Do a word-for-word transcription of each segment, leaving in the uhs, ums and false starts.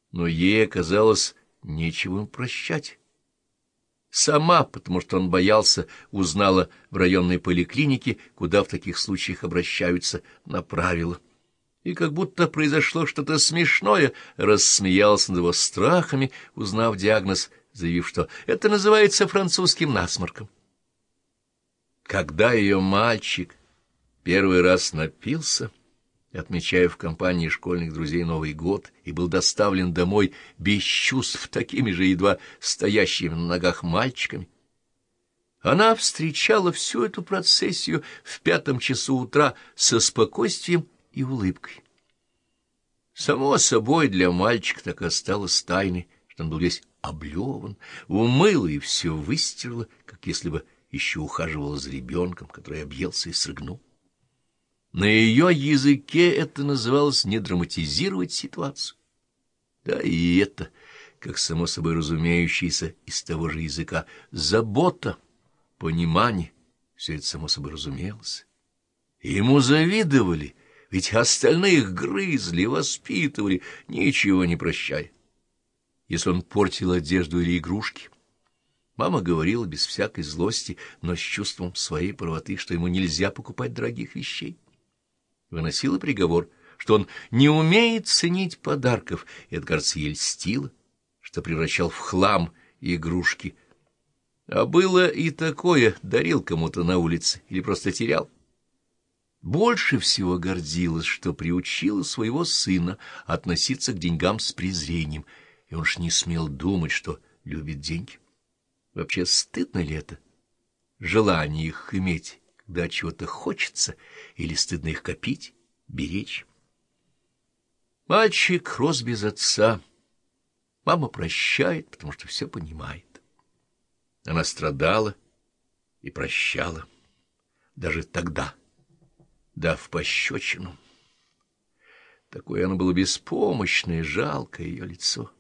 но ей оказалось нечего им прощать. Сама, потому что он боялся, узнала в районной поликлинике, куда в таких случаях обращаются, направила. И как будто произошло что-то смешное, рассмеялась над его страхами, узнав диагноз, заявив, что это называется французским насморком. Когда ее мальчик первый раз напился, отмечая в компании школьных друзей Новый год, и был доставлен домой без чувств такими же едва стоящими на ногах мальчиками, она встречала всю эту процессию в пятом часу утра со спокойствием и улыбкой. Само собой, для мальчика так и осталось тайной, что он был весь облеван, умыла и все выстирала, как если бы еще ухаживала за ребенком, который объелся и срыгнул. На ее языке это называлось не драматизировать ситуацию. Да и это, как само собой разумеющееся из того же языка, забота, понимание, все это само собой разумелось. Ему завидовали, ведь остальных грызли, воспитывали, ничего не прощая. Если он портил одежду или игрушки, мама говорила без всякой злости, но с чувством своей правоты, что ему нельзя покупать дорогих вещей. Выносила приговор, что он не умеет ценить подарков, и это, кажется, ей льстило, что превращал в хлам игрушки. А было и такое, дарил кому-то на улице или просто терял. Больше всего гордилась, что приучила своего сына относиться к деньгам с презрением, и он ж не смел думать, что любит деньги. Вообще, стыдно ли это? Желание их иметь, когда чего-то хочется, или стыдно их копить, беречь? Мальчик рос без отца. Мама прощает, потому что все понимает. Она страдала и прощала. Даже тогда, дав пощечину. Такое оно было беспомощное, жалкое ее лицо.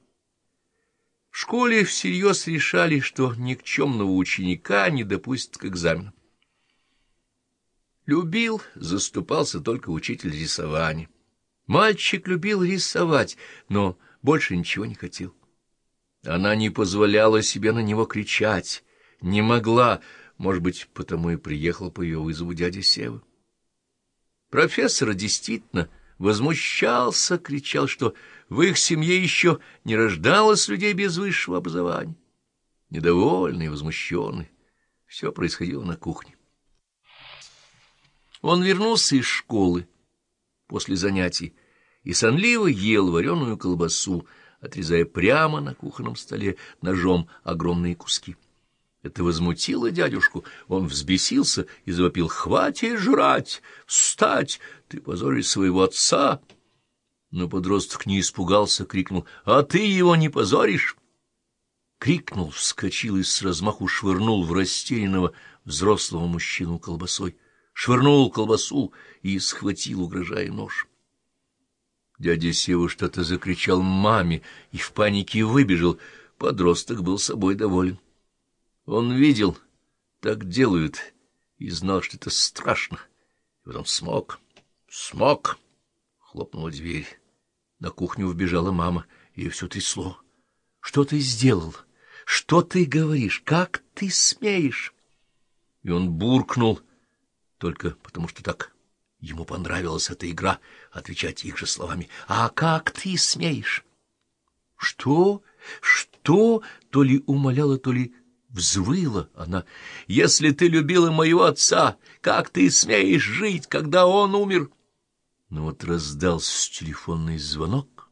В школе всерьез решали, что никчемного ученика не допустят к экзаменам. Любил, заступался только учитель рисования. Мальчик любил рисовать, но больше ничего не хотел. Она не позволяла себе на него кричать, не могла, может быть, потому и приехал по ее вызову дядя Сева. Профессор действительно возмущался, кричал, что в их семье еще не рождалось людей без высшего образования. Недовольный, возмущенный, все происходило на кухне. Он вернулся из школы после занятий и сонливо ел вареную колбасу, отрезая прямо на кухонном столе ножом огромные куски. Это возмутило дядюшку, он взбесился и завопил: «Хватит жрать! Встать! Ты позоришь своего отца!» Но подросток не испугался, крикнул: «А ты его не позоришь?» Крикнул, вскочил и с размаху швырнул в растерянного взрослого мужчину колбасой. Швырнул колбасу и схватил, угрожая, нож. Дядя Сева что-то закричал маме и в панике выбежал. Подросток был собой доволен. Он видел, так делают, и знал, что это страшно. И вот он смог, смог. Хлопнула дверь. На кухню вбежала мама, ее все трясло. — Что ты сделал? Что ты говоришь? Как ты смеешь? И он буркнул, только потому что так ему понравилась эта игра, отвечать их же словами: «А как ты смеешь?» «Что? Что?» — то ли умоляла, то ли взвыла она. «Если ты любила моего отца, как ты смеешь жить, когда он умер?» Но вот раздался телефонный звонок,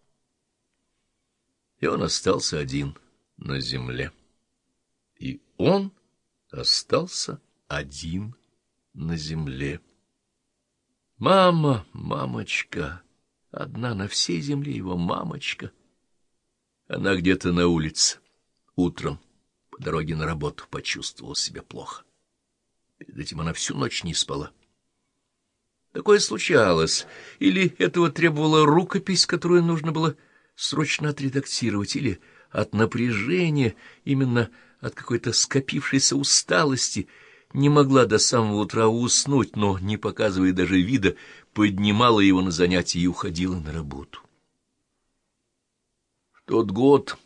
и он остался один на земле. И он остался один на земле. Мама, мамочка, одна на всей земле его мамочка. Она где-то на улице, утром, по дороге на работу, почувствовала себя плохо. Перед этим она всю ночь не спала. Такое случалось, или этого требовала рукопись, которую нужно было срочно отредактировать, или от напряжения, именно от какой-то скопившейся усталости, не могла до самого утра уснуть, но, не показывая даже вида, поднимала его на занятия и уходила на работу. В Тот год,